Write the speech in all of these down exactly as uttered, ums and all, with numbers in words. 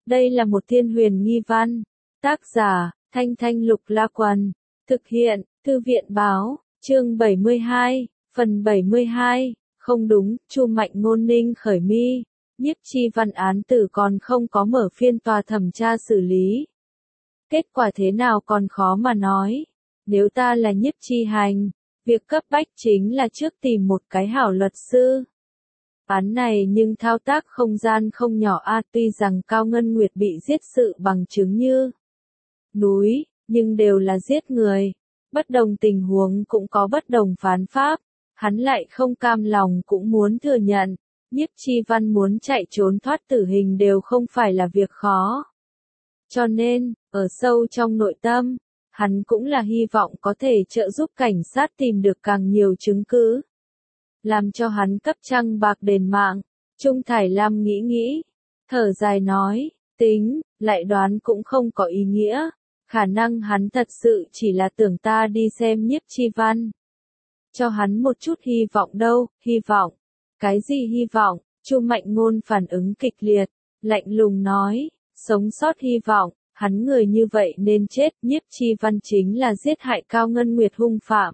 Đây là một thiên huyền nghi văn. Tác giả, Thanh Thanh Lục La Quần. Thực hiện, Thư viện báo, chương bảy mươi hai, phần bảy mươi hai. Không đúng, Chu Mạnh Ngôn ninh khởi mi. Nhiếp Chi Văn án tử còn không có mở phiên tòa thẩm tra xử lý. Kết quả thế nào còn khó mà nói. Nếu ta là Nhiếp Chi Hành, việc cấp bách chính là trước tìm một cái hảo luật sư. Án này nhưng thao tác không gian không nhỏ a, tuy rằng Cao Ngân Nguyệt bị giết sự bằng chứng như núi, nhưng đều là giết người. Bất đồng tình huống cũng có bất đồng phán pháp, hắn lại không cam lòng cũng muốn thừa nhận. Nhiếp Chi Văn muốn chạy trốn thoát tử hình đều không phải là việc khó. Cho nên, ở sâu trong nội tâm, hắn cũng là hy vọng có thể trợ giúp cảnh sát tìm được càng nhiều chứng cứ. Làm cho hắn cấp trăng bạc đền mạng. Trung Thải Lam nghĩ nghĩ, thở dài nói, tính, lại đoán cũng không có ý nghĩa. Khả năng hắn thật sự chỉ là tưởng ta đi xem Nhiếp Chi Văn. Cho hắn một chút hy vọng đâu, hy vọng. Cái gì hy vọng? Chu Mạnh Ngôn phản ứng kịch liệt, lạnh lùng nói, sống sót hy vọng, hắn người như vậy nên chết. Nhiếp Chi Văn chính là giết hại Cao Ngân Nguyệt hung phạm.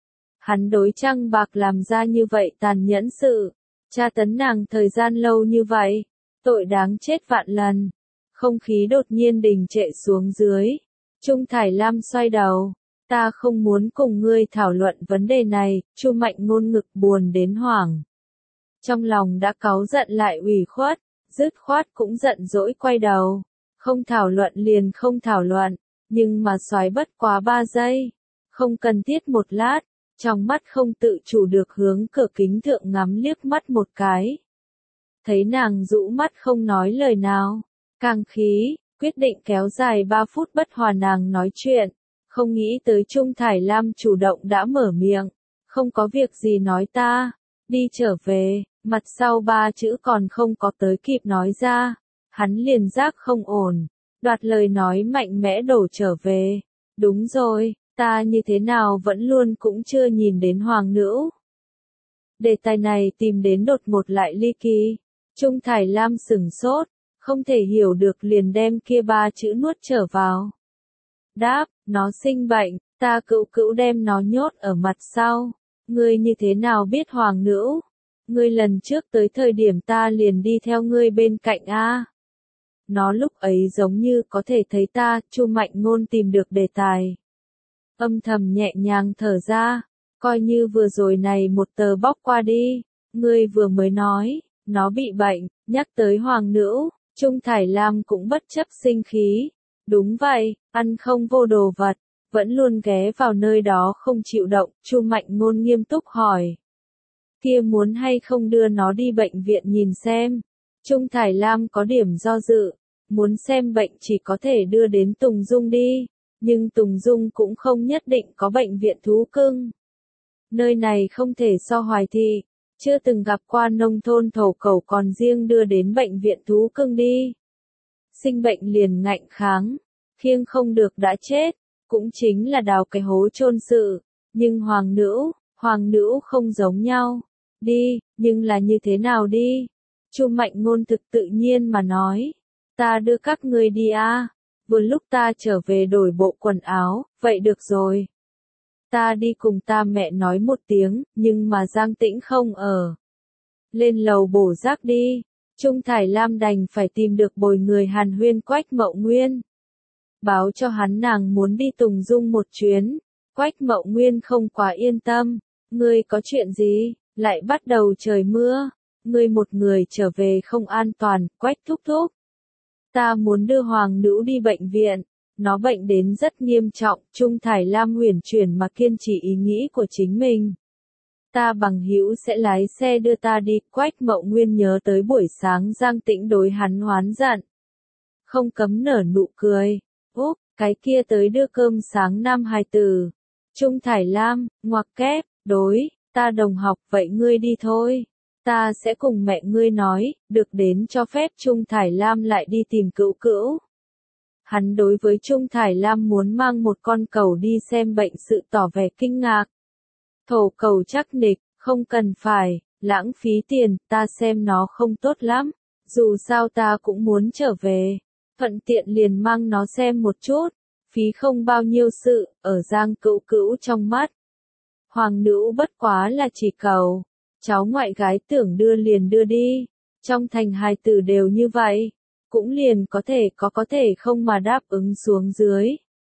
Hắn đối trăng bạc làm ra như vậy tàn nhẫn sự, tra tấn nàng thời gian lâu như vậy, tội đáng chết vạn lần. Không khí đột nhiên đình trệ xuống dưới. Trung Thải Lam xoay đầu, ta không muốn cùng ngươi thảo luận vấn đề này. Chu Mạnh Ngôn ngực buồn đến hoảng. Trong lòng đã cáu giận lại ủy khuất, dứt khoát cũng giận dỗi quay đầu. Không thảo luận liền không thảo luận, nhưng mà xoáy bất quá ba giây. Không cần thiết một lát, trong mắt không tự chủ được hướng cửa kính thượng ngắm liếc mắt một cái. Thấy nàng rũ mắt không nói lời nào, càng khí, quyết định kéo dài ba phút bất hòa nàng nói chuyện. Không nghĩ tới Trung Thải Lam chủ động đã mở miệng, không có việc gì nói ta, đi trở về. Mặt sau ba chữ còn không có tới kịp nói ra, hắn liền giác không ổn, đoạt lời nói mạnh mẽ đổ trở về. Đúng rồi, ta như thế nào vẫn luôn cũng chưa nhìn đến hoàng nữ. Đề tài này tìm đến đột ngột lại ly kỳ. Trung Thải Lam sửng sốt, không thể hiểu được liền đem kia ba chữ nuốt trở vào. Đáp, nó sinh bệnh, ta cữu cữu đem nó nhốt ở mặt sau. Ngươi như thế nào biết hoàng nữ? Ngươi lần trước tới thời điểm ta liền đi theo ngươi bên cạnh a. Nó lúc ấy giống như có thể thấy ta. Chu Mạnh Ngôn tìm được đề tài. Âm thầm nhẹ nhàng thở ra, coi như vừa rồi này một tờ bóc qua đi. Ngươi vừa mới nói, nó bị bệnh, nhắc tới hoàng nữ, Trung Thải Lam cũng bất chấp sinh khí. Đúng vậy, ăn không vô đồ vật, vẫn luôn ghé vào nơi đó không chịu động. Chu Mạnh Ngôn nghiêm túc hỏi. Kia muốn hay không đưa nó đi bệnh viện nhìn xem. Trung Thải Lam có điểm do dự, muốn xem bệnh chỉ có thể đưa đến Tùng Dung đi, nhưng Tùng Dung cũng không nhất định có bệnh viện thú cưng. Nơi này không thể so Hoài Thị, chưa từng gặp qua nông thôn thổ cẩu còn riêng đưa đến bệnh viện thú cưng đi. Sinh bệnh liền ngạnh kháng, khiêng không được đã chết, cũng chính là đào cái hố chôn sự, nhưng hoàng nữ, hoàng nữ không giống nhau. Đi, nhưng là như thế nào đi? Chu Mạnh Ngôn thực tự nhiên mà nói. Ta đưa các ngươi đi a. Vừa lúc ta trở về đổi bộ quần áo, vậy được rồi. Ta đi cùng ta mẹ nói một tiếng, nhưng mà Giang Tĩnh không ở. Lên lầu bổ rác đi. Trung Thải Lam đành phải tìm được bồi người hàn huyên Quách Mậu Nguyên. Báo cho hắn nàng muốn đi Tùng Dung một chuyến. Quách Mậu Nguyên không quá yên tâm. Ngươi có chuyện gì? Lại bắt đầu trời mưa, ngươi một người trở về không an toàn. Quách thúc thúc. Ta muốn đưa hoàng nữ đi bệnh viện, nó bệnh đến rất nghiêm trọng. Trung Thải Lam huyền chuyển mà kiên trì ý nghĩ của chính mình. Ta bằng hữu sẽ lái xe đưa ta đi. Quách Mậu Nguyên nhớ tới buổi sáng Giang Tĩnh đối hắn hoán giận. Không cấm nở nụ cười. Úp, cái kia tới đưa cơm sáng nam hài tử. Trung Thải Lam, ngoặc kép, đối. Ta đồng học, vậy ngươi đi thôi. Ta sẽ cùng mẹ ngươi nói, được đến cho phép. Trung Thải Lam lại đi tìm cữu cữu. Hắn đối với Trung Thải Lam muốn mang một con cẩu đi xem bệnh sự tỏ vẻ kinh ngạc. Thổ cẩu chắc nịch, không cần phải, lãng phí tiền, ta xem nó không tốt lắm. Dù sao ta cũng muốn trở về. thuận tiện liền mang nó xem một chút, phí không bao nhiêu sự, ở Giang Cữu Cữu trong mắt. Hoàng nữ bất quá là chỉ cầu, cháu ngoại gái tưởng đưa liền đưa đi, trong thành hài tử đều như vậy, cũng liền có thể có có thể không mà đáp ứng xuống dưới.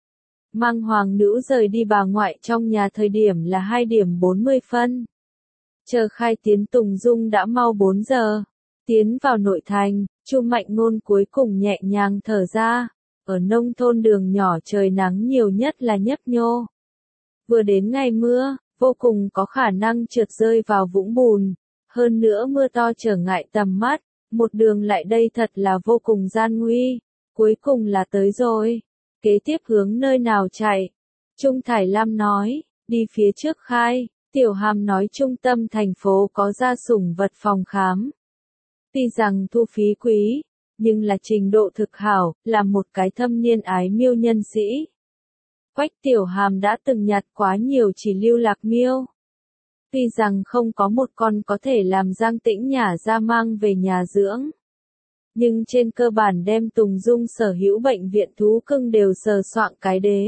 Mang hoàng nữ rời đi bà ngoại trong nhà thời điểm là hai điểm bốn mươi phân. Chờ khai tiến Tùng Dung đã mau bốn giờ. Tiến vào nội thành, Chu Mạnh Ngôn cuối cùng nhẹ nhàng thở ra. Ở nông thôn đường nhỏ trời nắng nhiều nhất là nhấp nhô. Vừa đến ngày mưa, vô cùng có khả năng trượt rơi vào vũng bùn. Hơn nữa mưa to trở ngại tầm mắt, một đường lại đây thật là vô cùng gian nguy. Cuối cùng là tới rồi. Kế tiếp hướng nơi nào chạy? Trung Thải Lam nói, đi phía trước khai. Tiểu Hàm nói trung tâm thành phố có gia sủng vật phòng khám. Tuy rằng thu phí quý, nhưng là trình độ thực hảo, là một cái thâm niên ái miêu nhân sĩ. Quách Tiểu Hàm đã từng nhặt quá nhiều chỉ lưu lạc miêu. Tuy rằng không có một con có thể làm Giang Tĩnh nhả ra mang về nhà dưỡng. Nhưng trên cơ bản đem Tùng Dung sở hữu bệnh viện thú cưng đều sờ soạn cái đế.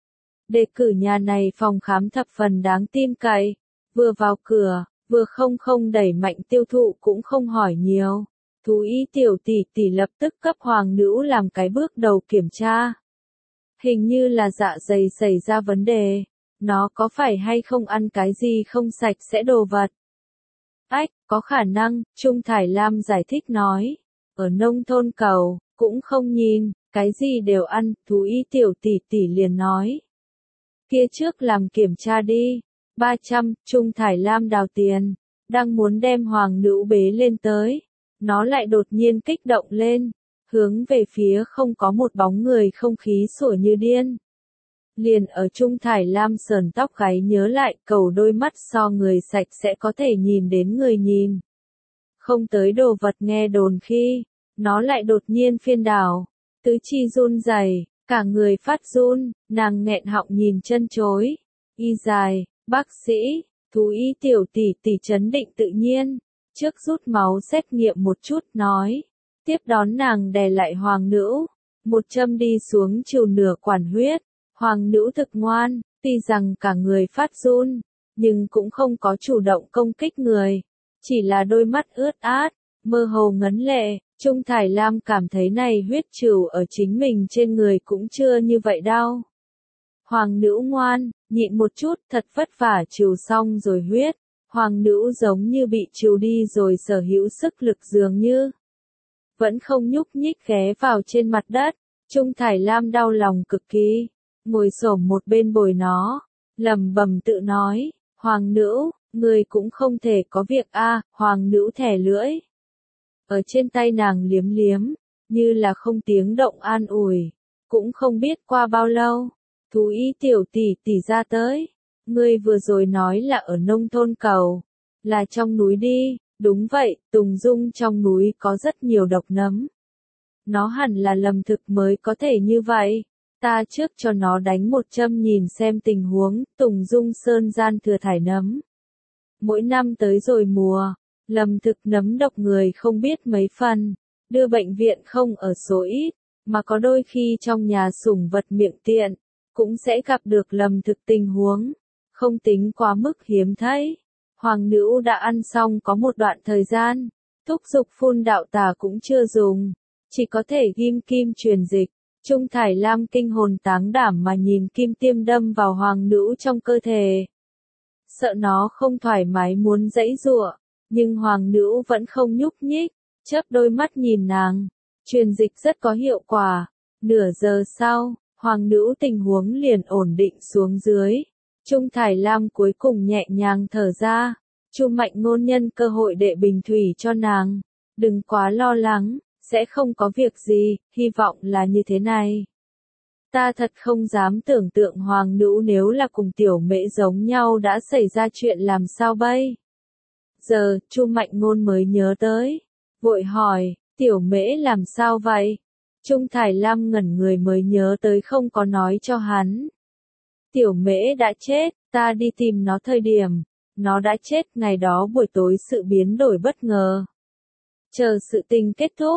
Đề cử nhà này phòng khám thập phần đáng tin cậy, vừa vào cửa, vừa không không đẩy mạnh tiêu thụ cũng không hỏi nhiều. Thú y tiểu tỷ tỷ lập tức cấp hoàng nữ làm cái bước đầu kiểm tra. Hình như là dạ dày xảy ra vấn đề, nó có phải hay không ăn cái gì không sạch sẽ đồ vật. Ách, có khả năng, Trung Thải Lam giải thích nói, ở nông thôn cầu, cũng không nhìn, cái gì đều ăn, thú y tiểu tỷ tỷ liền nói. Kia trước làm kiểm tra đi, ba trăm, Trung Thải Lam đào tiền, đang muốn đem hoàng nữ bế lên tới, nó lại đột nhiên kích động lên, hướng về phía không có một bóng người không khí sủa như điên. Liền ở Trung Thải Lam sờn tóc gáy nhớ lại cầu đôi mắt so người sạch sẽ có thể nhìn đến người nhìn. Không tới đồ vật nghe đồn khi, nó lại đột nhiên phiên đảo, tứ chi run rẩy, cả người phát run, nàng nghẹn họng nhìn chân chối. Y dài, bác sĩ, thú y tiểu tỷ tỷ trấn định tự nhiên, trước rút máu xét nghiệm một chút nói, tiếp đón nàng đè lại hoàng nữ, một châm đi xuống chiều nửa quản huyết, hoàng nữ thực ngoan, tuy rằng cả người phát run, nhưng cũng không có chủ động công kích người, chỉ là đôi mắt ướt át, mơ hồ ngấn lệ. Trung Thải Lam cảm thấy này huyết trừ ở chính mình trên người cũng chưa như vậy đau. Hoàng nữ ngoan, nhịn một chút, thật vất vả trừ xong rồi huyết. Hoàng nữ giống như bị trừ đi rồi sở hữu sức lực dường như. Vẫn không nhúc nhích ghé vào trên mặt đất. Trung Thải Lam đau lòng cực kỳ. Ngồi xổm một bên bồi nó. Lầm bầm tự nói. Hoàng nữ, người cũng không thể có việc a. Hoàng nữ thẻ lưỡi. Ở trên tay nàng liếm liếm, như là không tiếng động an ủi, cũng không biết qua bao lâu, thú y tiểu tỷ tỷ ra tới, ngươi vừa rồi nói là ở nông thôn cầu, là trong núi đi, đúng vậy, Tùng Dung trong núi có rất nhiều độc nấm. Nó hẳn là lầm thực mới có thể như vậy, ta trước cho nó đánh một châm nhìn xem tình huống, Tùng Dung sơn gian thừa thải nấm. Mỗi năm tới rồi mùa, lầm thực nấm độc người không biết mấy phần, đưa bệnh viện không ở số ít, mà có đôi khi trong nhà sủng vật miệng tiện, cũng sẽ gặp được lầm thực tình huống, không tính quá mức hiếm thấy. Hoàng nữ đã ăn xong có một đoạn thời gian, thúc giục phun đạo tà cũng chưa dùng, chỉ có thể ghim kim truyền dịch. Trung Thải Lam kinh hồn táng đảm mà nhìn kim tiêm đâm vào hoàng nữ trong cơ thể. Sợ nó không thoải mái muốn giãy giụa. Nhưng hoàng nữ vẫn không nhúc nhích, chớp đôi mắt nhìn nàng, truyền dịch rất có hiệu quả. Nửa giờ sau, hoàng nữ tình huống liền ổn định xuống dưới. Trung Thải Lam cuối cùng nhẹ nhàng thở ra, Chu Mạnh Ngôn nhân cơ hội đệ bình thủy cho nàng, đừng quá lo lắng, sẽ không có việc gì, hy vọng là như thế này. Ta thật không dám tưởng tượng hoàng nữ nếu là cùng tiểu mễ giống nhau đã xảy ra chuyện làm sao bây. Giờ, Chu Mạnh Ngôn mới nhớ tới, vội hỏi, tiểu mễ làm sao vậy? Trung Thải Lam ngẩn người mới nhớ tới không có nói cho hắn. Tiểu mễ đã chết, ta đi tìm nó thời điểm, nó đã chết ngày đó buổi tối sự biến đổi bất ngờ. Chờ sự tình kết thúc,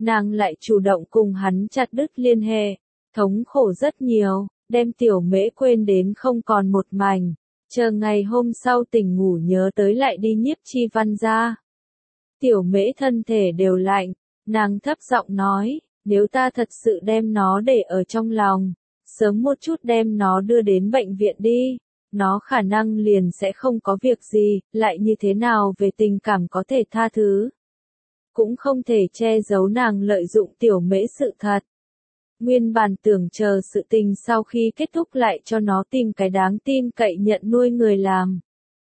nàng lại chủ động cùng hắn chặt đứt liên hệ, thống khổ rất nhiều, đem tiểu mễ quên đến không còn một mảnh, chờ ngày hôm sau tỉnh ngủ nhớ tới lại đi Nhiếp Chi Văn ra. Tiểu mễ thân thể đều lạnh, nàng thấp giọng nói, nếu ta thật sự đem nó để ở trong lòng, sớm một chút đem nó đưa đến bệnh viện đi, nó khả năng liền sẽ không có việc gì, lại như thế nào về tình cảm có thể tha thứ. Cũng không thể che giấu nàng lợi dụng tiểu mễ sự thật. Nguyên bản tưởng chờ sự tình sau khi kết thúc lại cho nó tìm cái đáng tin cậy nhận nuôi người làm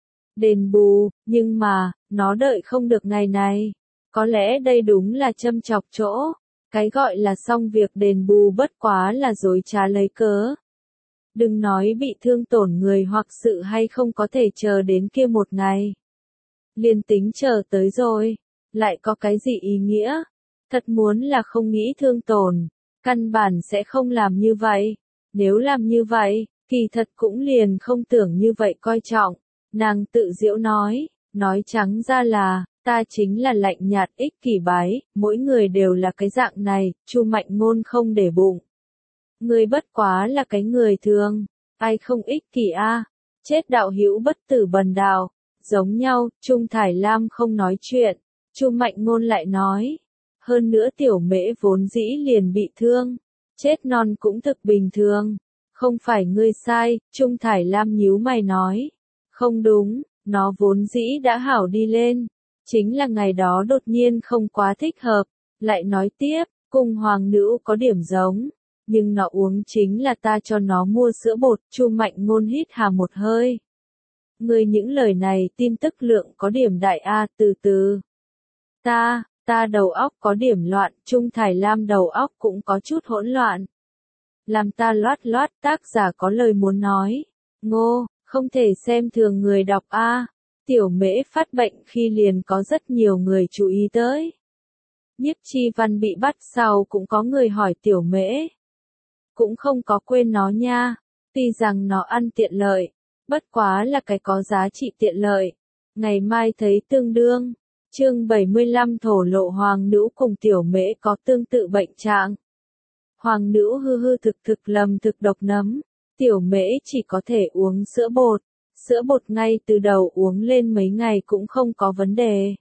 đền bù, nhưng mà, nó đợi không được ngày này. Có lẽ đây đúng là châm chọc chỗ, cái gọi là xong việc đền bù bất quá là dối trá lấy cớ. Đừng nói bị thương tổn người hoặc sự hay không có thể chờ đến kia một ngày. Liền tính chờ tới rồi, lại có cái gì ý nghĩa? Thật muốn là không nghĩ thương tổn, căn bản sẽ không làm như vậy. Nếu làm như vậy, kỳ thật cũng liền không tưởng như vậy coi trọng. Nàng tự giễu nói, nói trắng ra là, ta chính là lạnh nhạt ích kỷ bái, mỗi người đều là cái dạng này, Chu Mạnh Ngôn không để bụng. Người bất quá là cái người thường, ai không ích kỷ a, chết đạo hữu bất tử bần đạo, giống nhau, Trung Thải Lam không nói chuyện, Chu Mạnh Ngôn lại nói, hơn nữa tiểu mễ vốn dĩ liền bị thương, chết non cũng thực bình thường, không phải ngươi sai, Trung Thải Lam nhíu mày nói, không đúng, nó vốn dĩ đã hảo đi lên, chính là ngày đó đột nhiên không quá thích hợp, lại nói tiếp, cùng hoàng nữ có điểm giống. Nhưng nó uống chính là ta cho nó mua sữa bột, Chu Mạnh Ngôn hít hà một hơi. Người những lời này tin tức lượng có điểm đại A từ từ. Ta, ta đầu óc có điểm loạn, Trung Thải Lam đầu óc cũng có chút hỗn loạn. Làm ta loát loát tác giả có lời muốn nói. Ngô, không thể xem thường người đọc A. Tiểu mễ phát bệnh khi liền có rất nhiều người chú ý tới. Nhiếp Chi Văn bị bắt sau cũng có người hỏi tiểu mễ. Cũng không có quên nó nha, tuy rằng nó ăn tiện lợi, bất quá là cái có giá trị tiện lợi. Ngày mai thấy tương đương, chương bảy mươi lăm thổ lộ hoàng nữ cùng tiểu mễ có tương tự bệnh trạng. Hoàng nữ hư hư thực thực lầm thực độc nấm, tiểu mễ chỉ có thể uống sữa bột, sữa bột ngay từ đầu uống lên mấy ngày cũng không có vấn đề.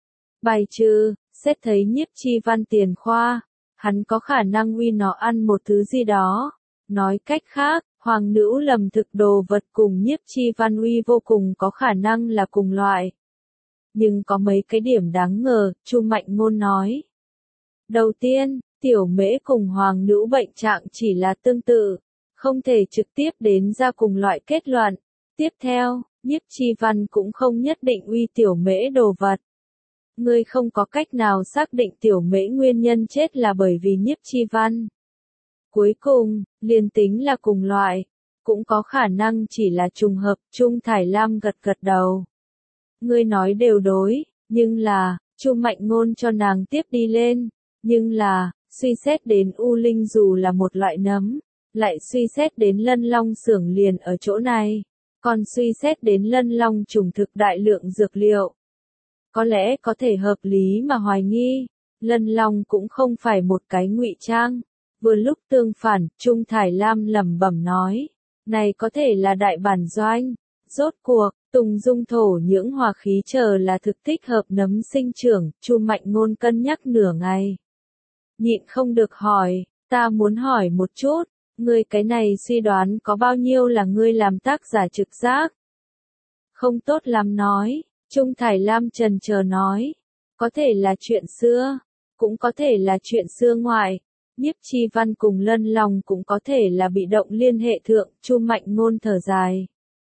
Bài trừ, xét thấy Nhiếp Chi Văn tiền khoa. Hắn có khả năng uy nó ăn một thứ gì đó. Nói cách khác, hoàng nữ lầm thực đồ vật cùng Nhiếp Chi Văn uy vô cùng có khả năng là cùng loại. Nhưng có mấy cái điểm đáng ngờ, Chu Mạnh Ngôn nói. Đầu tiên, tiểu mễ cùng hoàng nữ bệnh trạng chỉ là tương tự, không thể trực tiếp đến ra cùng loại kết luận. Tiếp theo, Nhiếp Chi Văn cũng không nhất định uy tiểu mễ đồ vật. Ngươi không có cách nào xác định tiểu mễ nguyên nhân chết là bởi vì Nhiếp Chi Văn. Cuối cùng, liền tính là cùng loại, cũng có khả năng chỉ là trùng hợp, Trung Thải Lam gật gật đầu. Ngươi nói đều đối, nhưng là, Chu Mạnh Ngôn cho nàng tiếp đi lên, nhưng là, suy xét đến U Linh dù là một loại nấm, lại suy xét đến Lân Long xưởng liền ở chỗ này, còn suy xét đến Lân Long trùng thực đại lượng dược liệu. Có lẽ có thể hợp lý mà hoài nghi, Lân Long cũng không phải một cái ngụy trang. Vừa lúc tương phản, Trung Thải Lam lẩm bẩm nói, này có thể là đại bản doanh. Rốt cuộc, Tùng Dung thổ những hòa khí chờ là thực thích hợp nấm sinh trưởng, Chu Mạnh Ngôn cân nhắc nửa ngày. Nhịn không được hỏi, ta muốn hỏi một chút, ngươi cái này suy đoán có bao nhiêu là ngươi làm tác giả trực giác? Không tốt lắm nói. Trung Thải Lam trần chờ nói, có thể là chuyện xưa, cũng có thể là chuyện xưa ngoại, Nhiếp Chi Văn cùng Lân Long cũng có thể là bị động liên hệ thượng, Chu Mạnh Ngôn thở dài.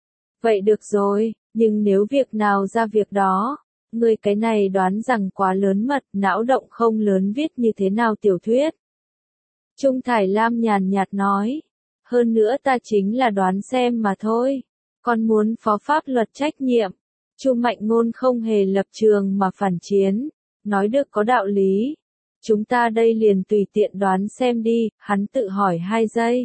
Vậy được rồi, nhưng nếu việc nào ra việc đó, người cái này đoán rằng quá lớn mật, não động không lớn viết như thế nào tiểu thuyết. Trung Thải Lam nhàn nhạt nói, hơn nữa ta chính là đoán xem mà thôi, còn muốn phó pháp luật trách nhiệm. Chu Mạnh Ngôn không hề lập trường mà phản chiến, nói được có đạo lý. Chúng ta đây liền tùy tiện đoán xem đi, hắn tự hỏi hai giây.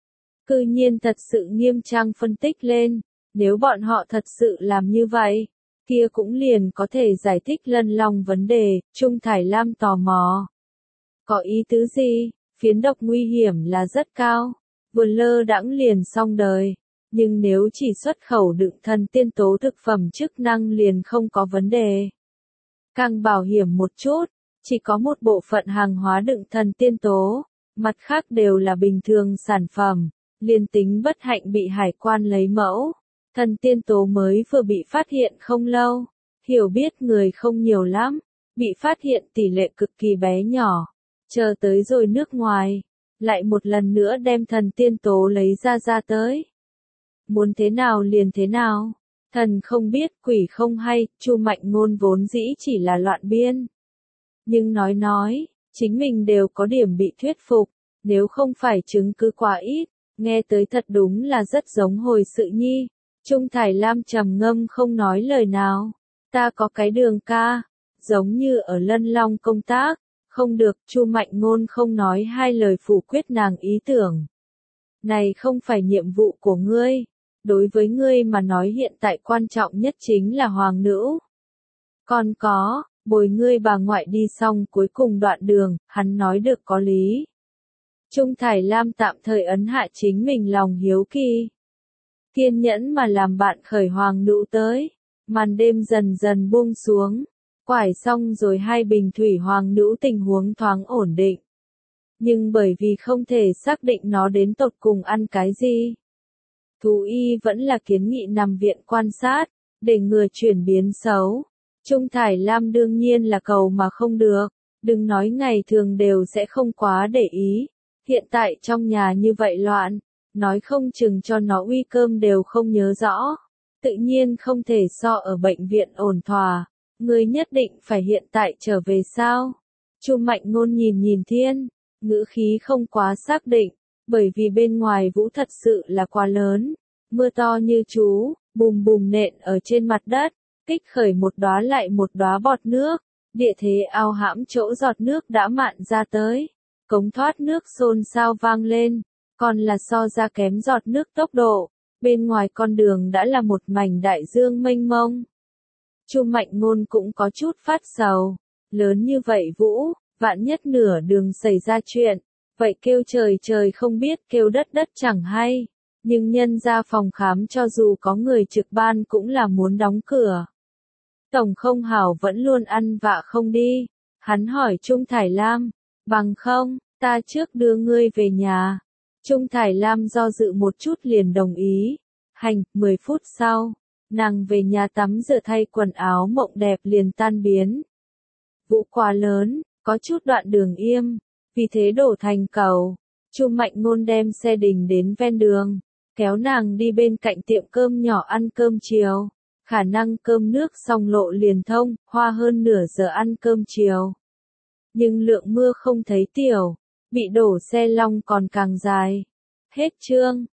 Cư nhiên thật sự nghiêm trang phân tích lên, nếu bọn họ thật sự làm như vậy, kia cũng liền có thể giải thích Lân Long vấn đề, Trung Thải Lam tò mò. Có ý tứ gì? Phiến độc nguy hiểm là rất cao, vừa lơ đãng liền xong đời. Nhưng nếu chỉ xuất khẩu đựng thần tiên tố thực phẩm chức năng liền không có vấn đề. Càng bảo hiểm một chút, chỉ có một bộ phận hàng hóa đựng thần tiên tố, mặt khác đều là bình thường sản phẩm, liền tính bất hạnh bị hải quan lấy mẫu. Thần tiên tố mới vừa bị phát hiện không lâu, hiểu biết người không nhiều lắm, bị phát hiện tỷ lệ cực kỳ bé nhỏ, chờ tới rồi nước ngoài, lại một lần nữa đem thần tiên tố lấy ra ra tới. Muốn thế nào liền thế nào, thần không biết quỷ không hay, Chu Mạnh Ngôn vốn dĩ chỉ là loạn biên. Nhưng nói nói, chính mình đều có điểm bị thuyết phục, nếu không phải chứng cứ quá ít, nghe tới thật đúng là rất giống hồi sự nhi. Trung Thải Lam trầm ngâm không nói lời nào, ta có cái đường ca, giống như ở Lân Long công tác, không được, Chu Mạnh Ngôn không nói hai lời phủ quyết nàng ý tưởng. Này không phải nhiệm vụ của ngươi, đối với ngươi mà nói hiện tại quan trọng nhất chính là hoàng nữ. Còn có, bồi ngươi bà ngoại đi xong cuối cùng đoạn đường, hắn nói được có lý. Trung Thải Lam tạm thời ấn hạ chính mình lòng hiếu kỳ. Kiên nhẫn mà làm bạn khởi hoàng nữ tới, màn đêm dần dần buông xuống, quải xong rồi hai bình thủy hoàng nữ tình huống thoáng ổn định. Nhưng bởi vì không thể xác định nó đến tột cùng ăn cái gì, thú y vẫn là kiến nghị nằm viện quan sát, để ngừa chuyển biến xấu. Trung Thải Lam đương nhiên là cầu mà không được, đừng nói ngày thường đều sẽ không quá để ý, hiện tại trong nhà như vậy loạn, nói không chừng cho nó uy cơm đều không nhớ rõ, tự nhiên không thể so ở bệnh viện ổn thỏa, người nhất định phải hiện tại trở về sao? Chu Mạnh Ngôn nhìn nhìn thiên, ngữ khí không quá xác định, bởi vì bên ngoài vũ thật sự là quá lớn, mưa to như chú, bùm bùm nện ở trên mặt đất, kích khởi một đóa lại một đóa bọt nước, địa thế ao hãm chỗ giọt nước đã mạn ra tới, cống thoát nước xôn xao vang lên, còn là so ra kém giọt nước tốc độ, bên ngoài con đường đã là một mảnh đại dương mênh mông. Chu Mạnh Ngôn cũng có chút phát sầu, lớn như vậy vũ, vạn nhất nửa đường xảy ra chuyện, vậy kêu trời trời không biết kêu đất đất chẳng hay, nhưng nhân ra phòng khám cho dù có người trực ban cũng là muốn đóng cửa. Tổng không hảo vẫn luôn ăn vạ không đi, hắn hỏi Trung Thải Lam, bằng không, ta trước đưa ngươi về nhà. Trung Thải Lam do dự một chút liền đồng ý, hành, mười phút sau, nàng về nhà tắm rửa thay quần áo mộng đẹp liền tan biến. Vũ quá lớn, có chút đoạn đường im, vì thế đổ thành cầu. Chu Mạnh Ngôn đem xe đình đến ven đường, kéo nàng đi bên cạnh tiệm cơm nhỏ ăn cơm chiều. Khả năng cơm nước xong lộ liền thông, hoa hơn nửa giờ ăn cơm chiều. Nhưng lượng mưa không thấy tiểu, bị đổ xe long còn càng dài. Hết chương.